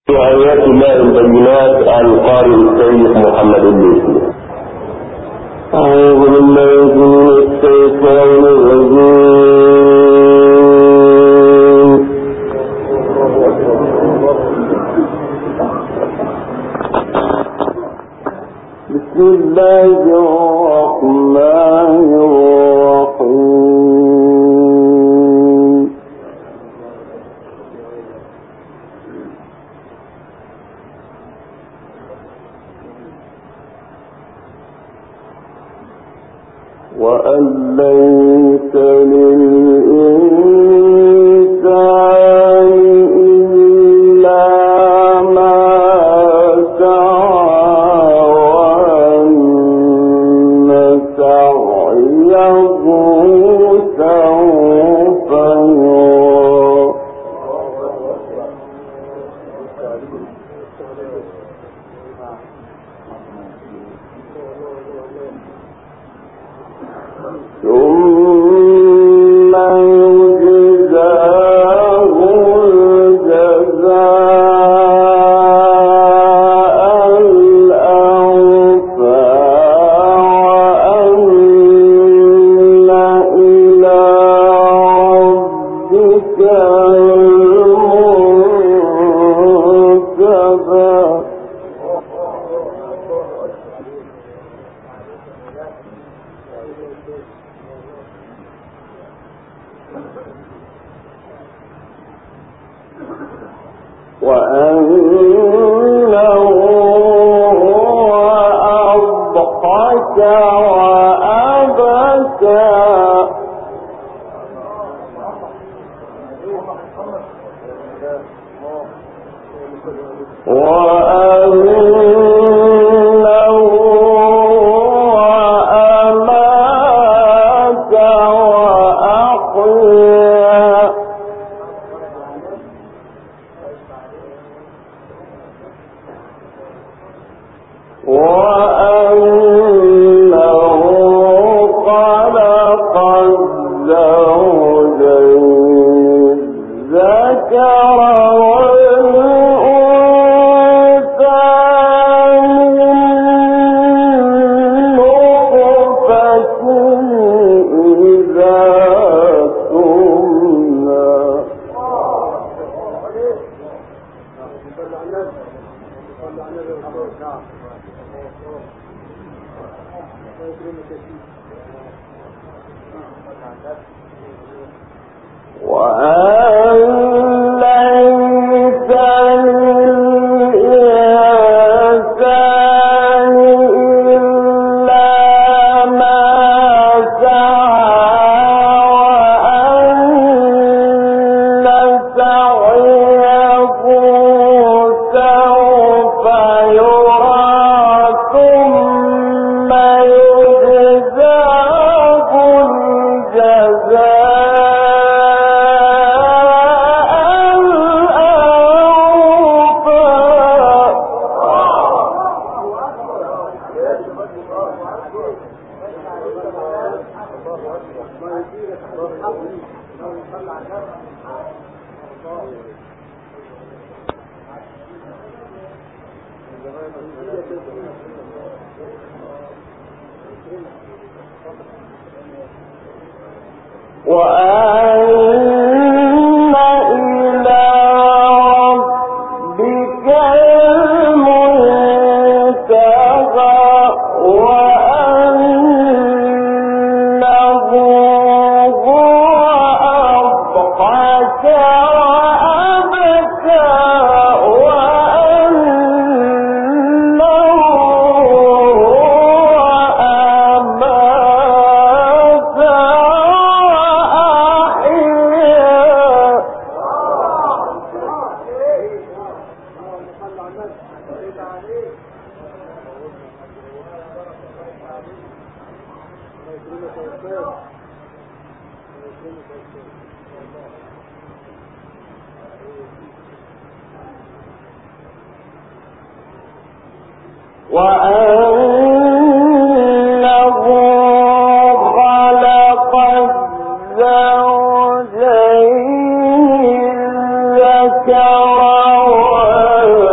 آيات الله البينات القارئ الشيخ محمد الليثي. أعوذ بالله من الشيطان الرجيم. بسم الله الرحمن الرحيم. وأن ليس للإنسان إلا ما سعى وأن سعيه سوف يرى. ثم يجزاه الجزاء الأوفى وأن إلى ربك المنتهى. وأنه أضحك وأبكى وأنه أمات وأحيا وأنه خلق الزوجين الذكر والأنثى من نطفة إذا تمنى. وأن ليس للإنسان إلا ما سعى وأن سعيه سوف يرى ثم يجزاه الجزاء وأن إلى ربك المنتهى وأنه هو أضحك وأبكى وأنه هو أمات وأنه خلق الزوجين الذكر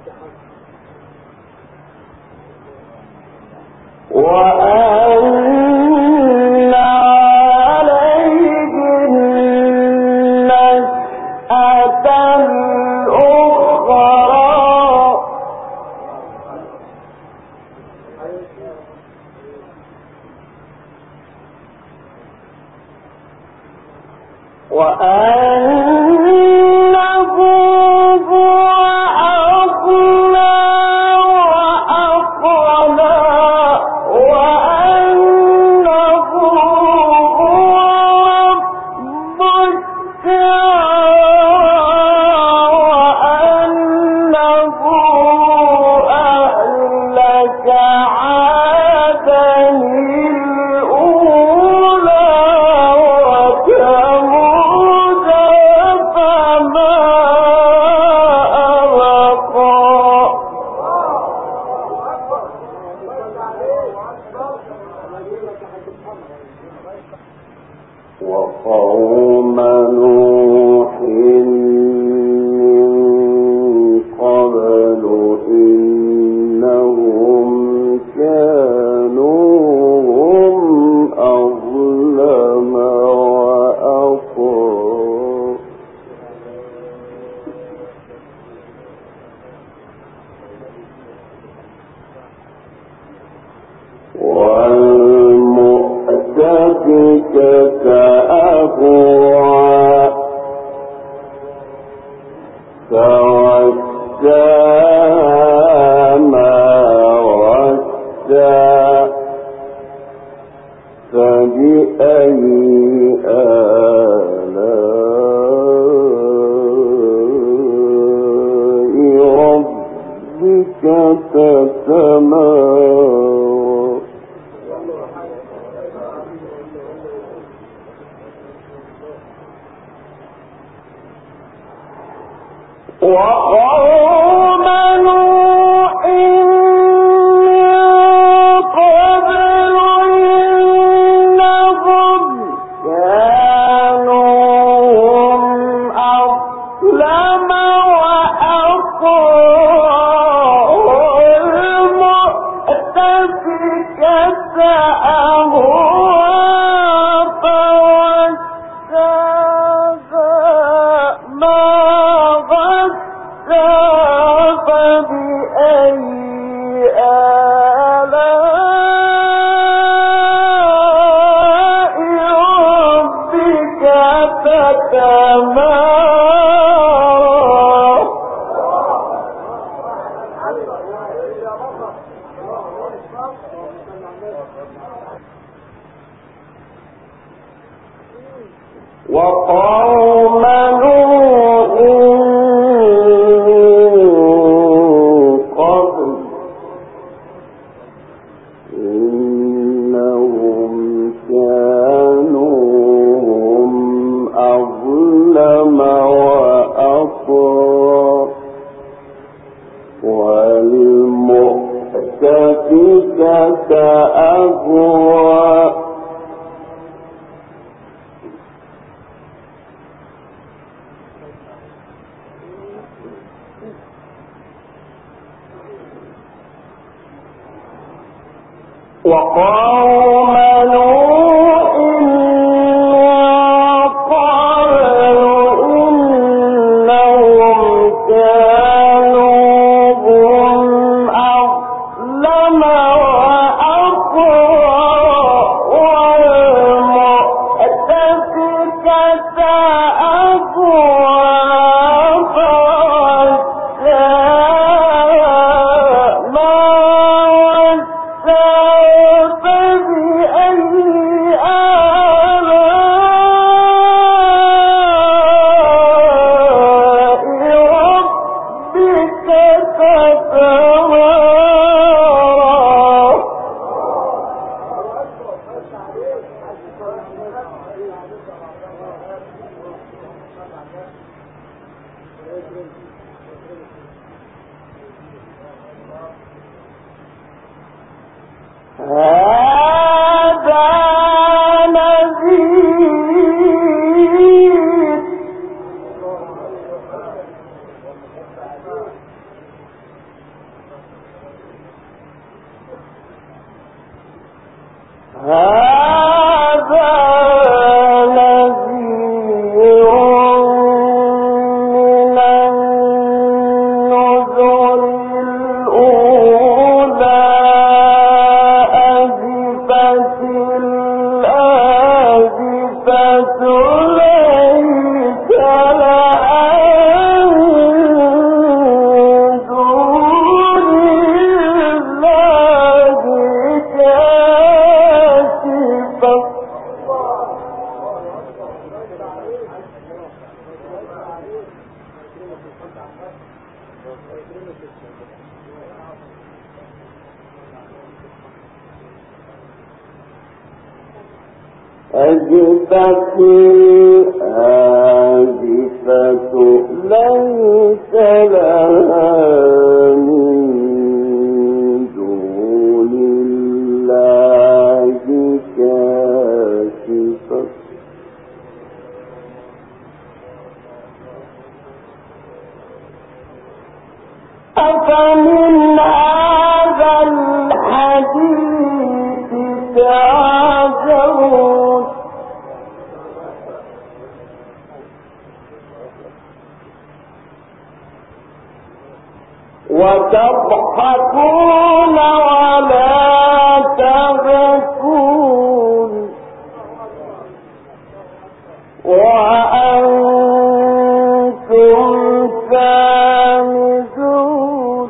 وأن عليه النشأة الأخرى وأنه هو أغنى وأقنى وأنه هو رب الشعرى وأنه أهلك عادا الأولى وثمود فما أبقى وقوم نوح من قبل إنهم كانوا هم أظلم وأطغى والمؤتفكة أهوى فغشاها ما غشا فبأي آلاء ربك تتمارى وقوم نوح من قبل إنهم كانوا هم أظلم وأطغى والمؤتفكة أهوى فغشاها ما غشا فبأي آلاء ربك تتمارى وقوم نوح قبل إنهم كانوا هم أظلم وأطغى والمؤتفكة أهوى وقوم نوح من قبل إنهم كانوا هم أظلم وأطغى والمؤتفكة أهوى فغشاها ما هذا نذير. أزفت الآزفة ليس لها من دون الله كاشفة أفمن هذا الحديث تعجبون وتضحكون ولا تبكون وأنتم سامدون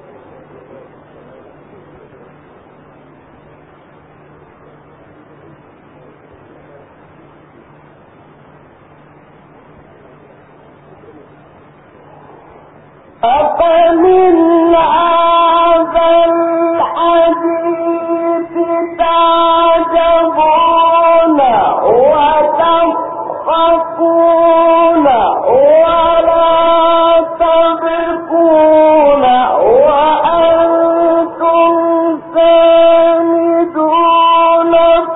أفمن هذا الحديث تعجبون وتضحكون ولا تبكون وأنتم سامدون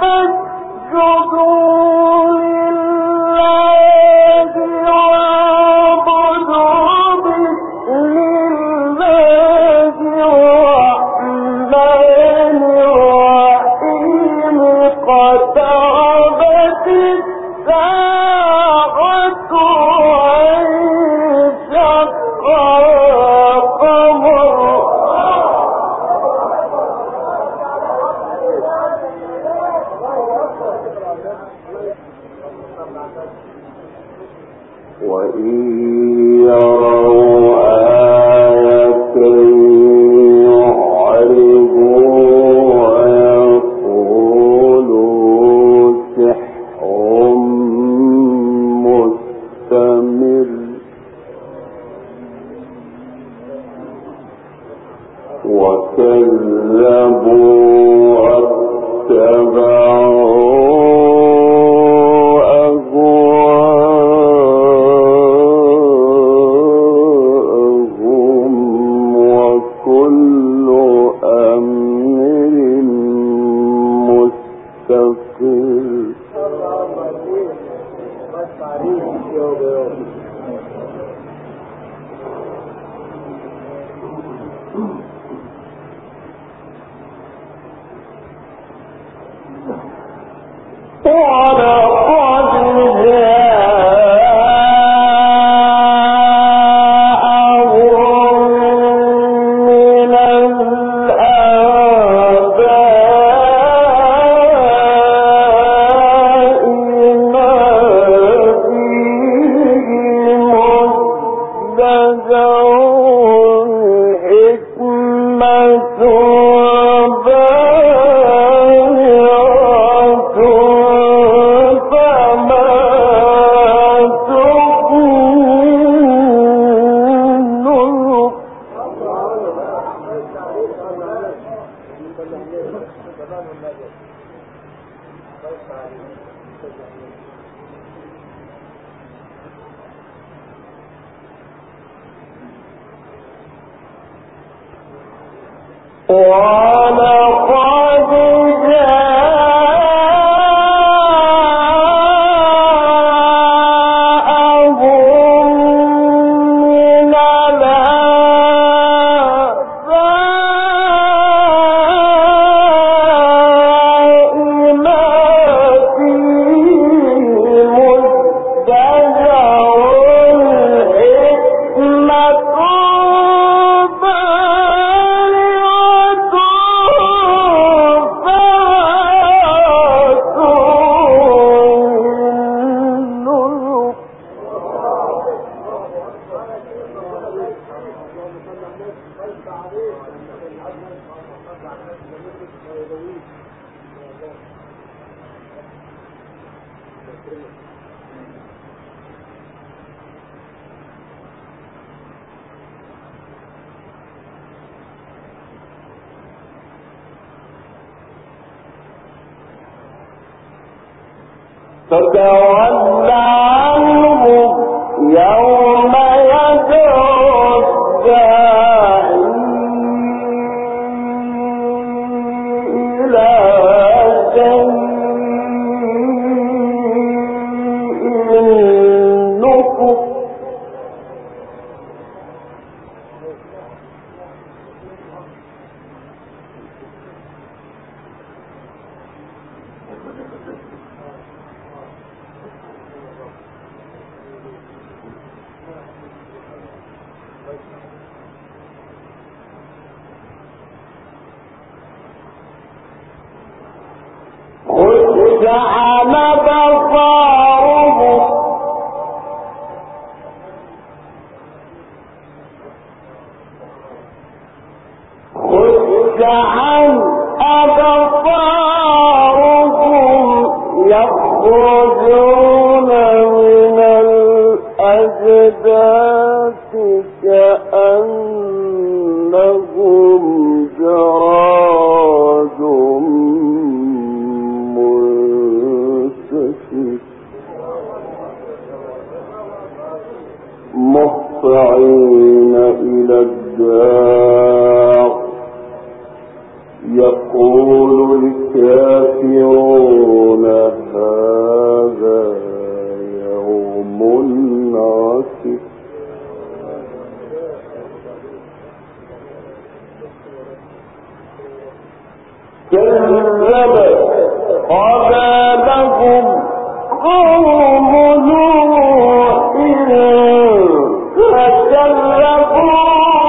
فاسجدوا لله واعبدوا باسم الله الرحمن الرحيم اقتربت الساعة وانشق القمر وإن يروا آية يعرضوا ويقولوا سحر مستمر وكذبوا واتبعوا أهواءهم وكل أمر مستقر ولقد جاءهم من الآباء ما فيه مزدجر حكمة ولقد جاءهم من الآباء ما فيه مزدجر فتول عنهم يوم يدعو الداعي إلى شيء نكر خشعن بصاره خشعن أبصارهم يخرجون من الأجداث كأنهم جراد منتشر مهطعين إلى الداع يقول الكافرون هذا يوم عسر كذبت قبلهم قوم نوح فكذبوا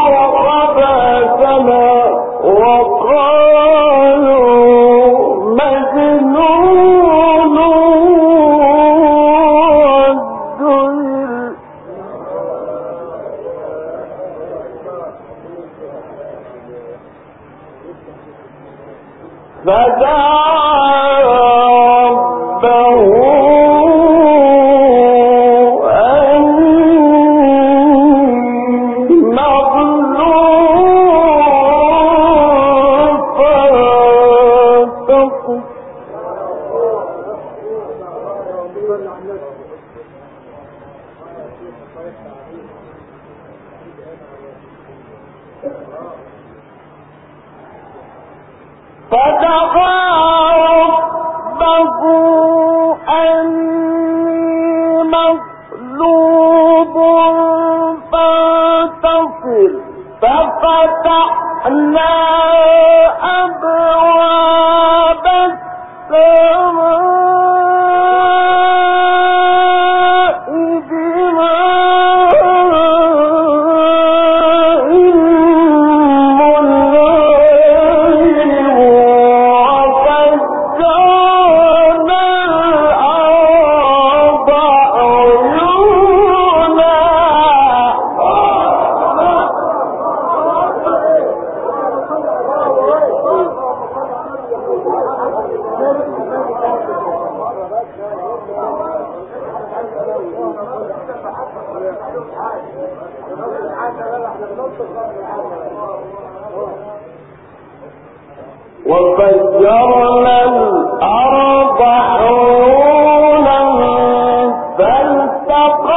خبثنا وقالوا مجنون وازدجر فدعا ربه أني مغلوب فانتصر فدعا ربه أني مغلوب فانتصر ففتحنا أبواب السماء بماء منهمر وفجرنا الأرض عيونا وفجرنا الأرض عيونا فالتقى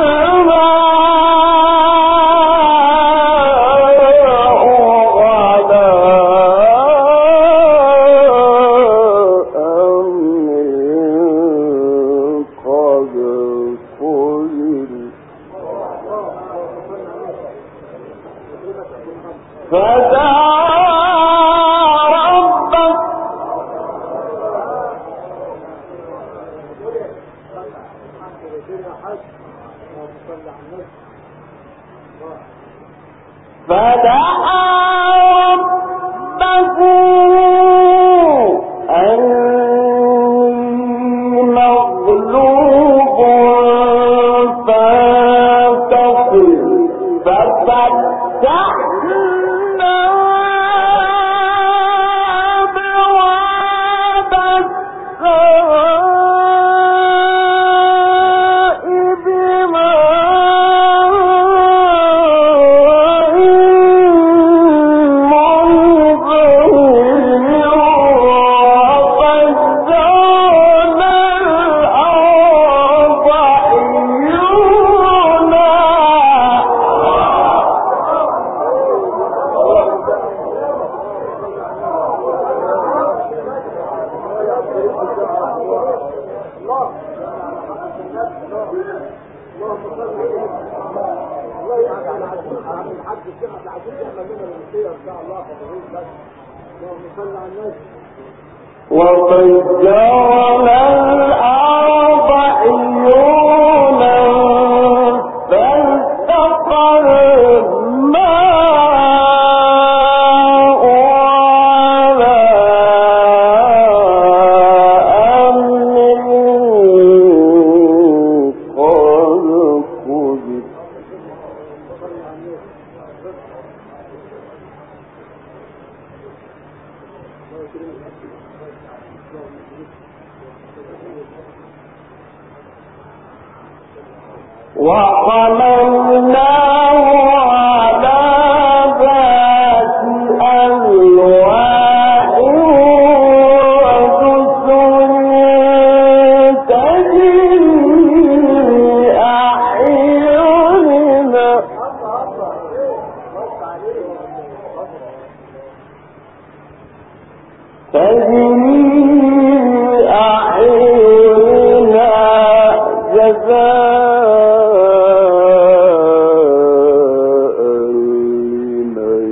الماء على أمر قد قدر فدعا ربك أني مغلوب فانتصر ففتحنا أبواب السماء بماء منهمر وفجرنا الأرض وفجرنا الأرض عيونا فالتقى الماء على أمر قد قدر وحملناه على ذات ألواح ودسر تجري أعيننا جزاء لمن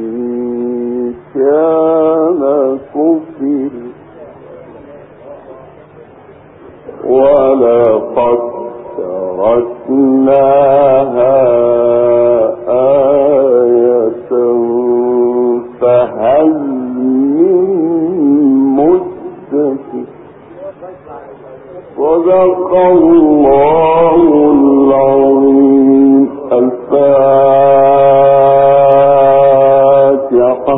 كان كفر ولقد تركناها آية فهل من مدكر صدق الله العظيم. الفاتحة.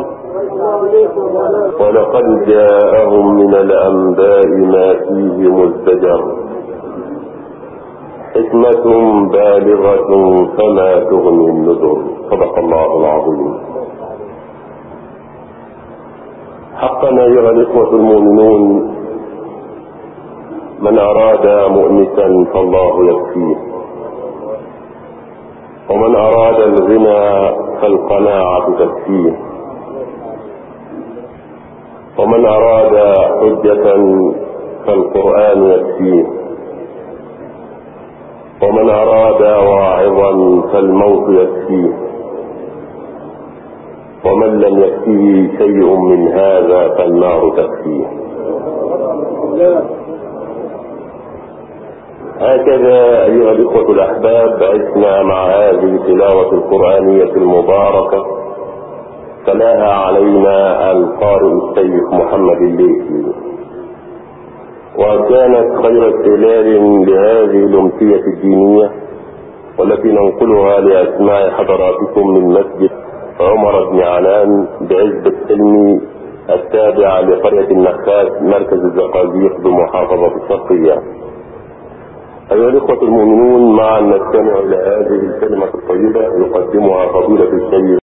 ولقد جاءهم من الأنباء ما فيه مزدجر حكمة بالغة فما تغني النذر. صدق الله العظيم. حقا أيها الإخوة المؤمنون، من أراد مؤنسا فالله يكفيه، ومن أراد الغنى فالقناعة تكفيه، ومن أراد حجة فالقرآن يكفيه، ومن أراد واعظا فالموت يكفيه، ومن لم يكفيه شيء من هذا فالنار تكفيه. هكذا أيها الإخوة الأحباب عشنا مع هذه التلاوة القرآنية المباركة تلاها علينا القارئ الشيخ محمد الليثي، وكانت خير استهلال لهذه الأمسية الدينية والتي ننقلها لأسماع حضراتكم من مسجد عمر بن عنان بعزبة سلمي التابع لقرية النخاس مركز الزقازيق بمحافظة الشرقية. أيها الإخوة المؤمنون، معا نستمع إلى هذه الكلمة الطيبة يقدمها فضيلة الشيخ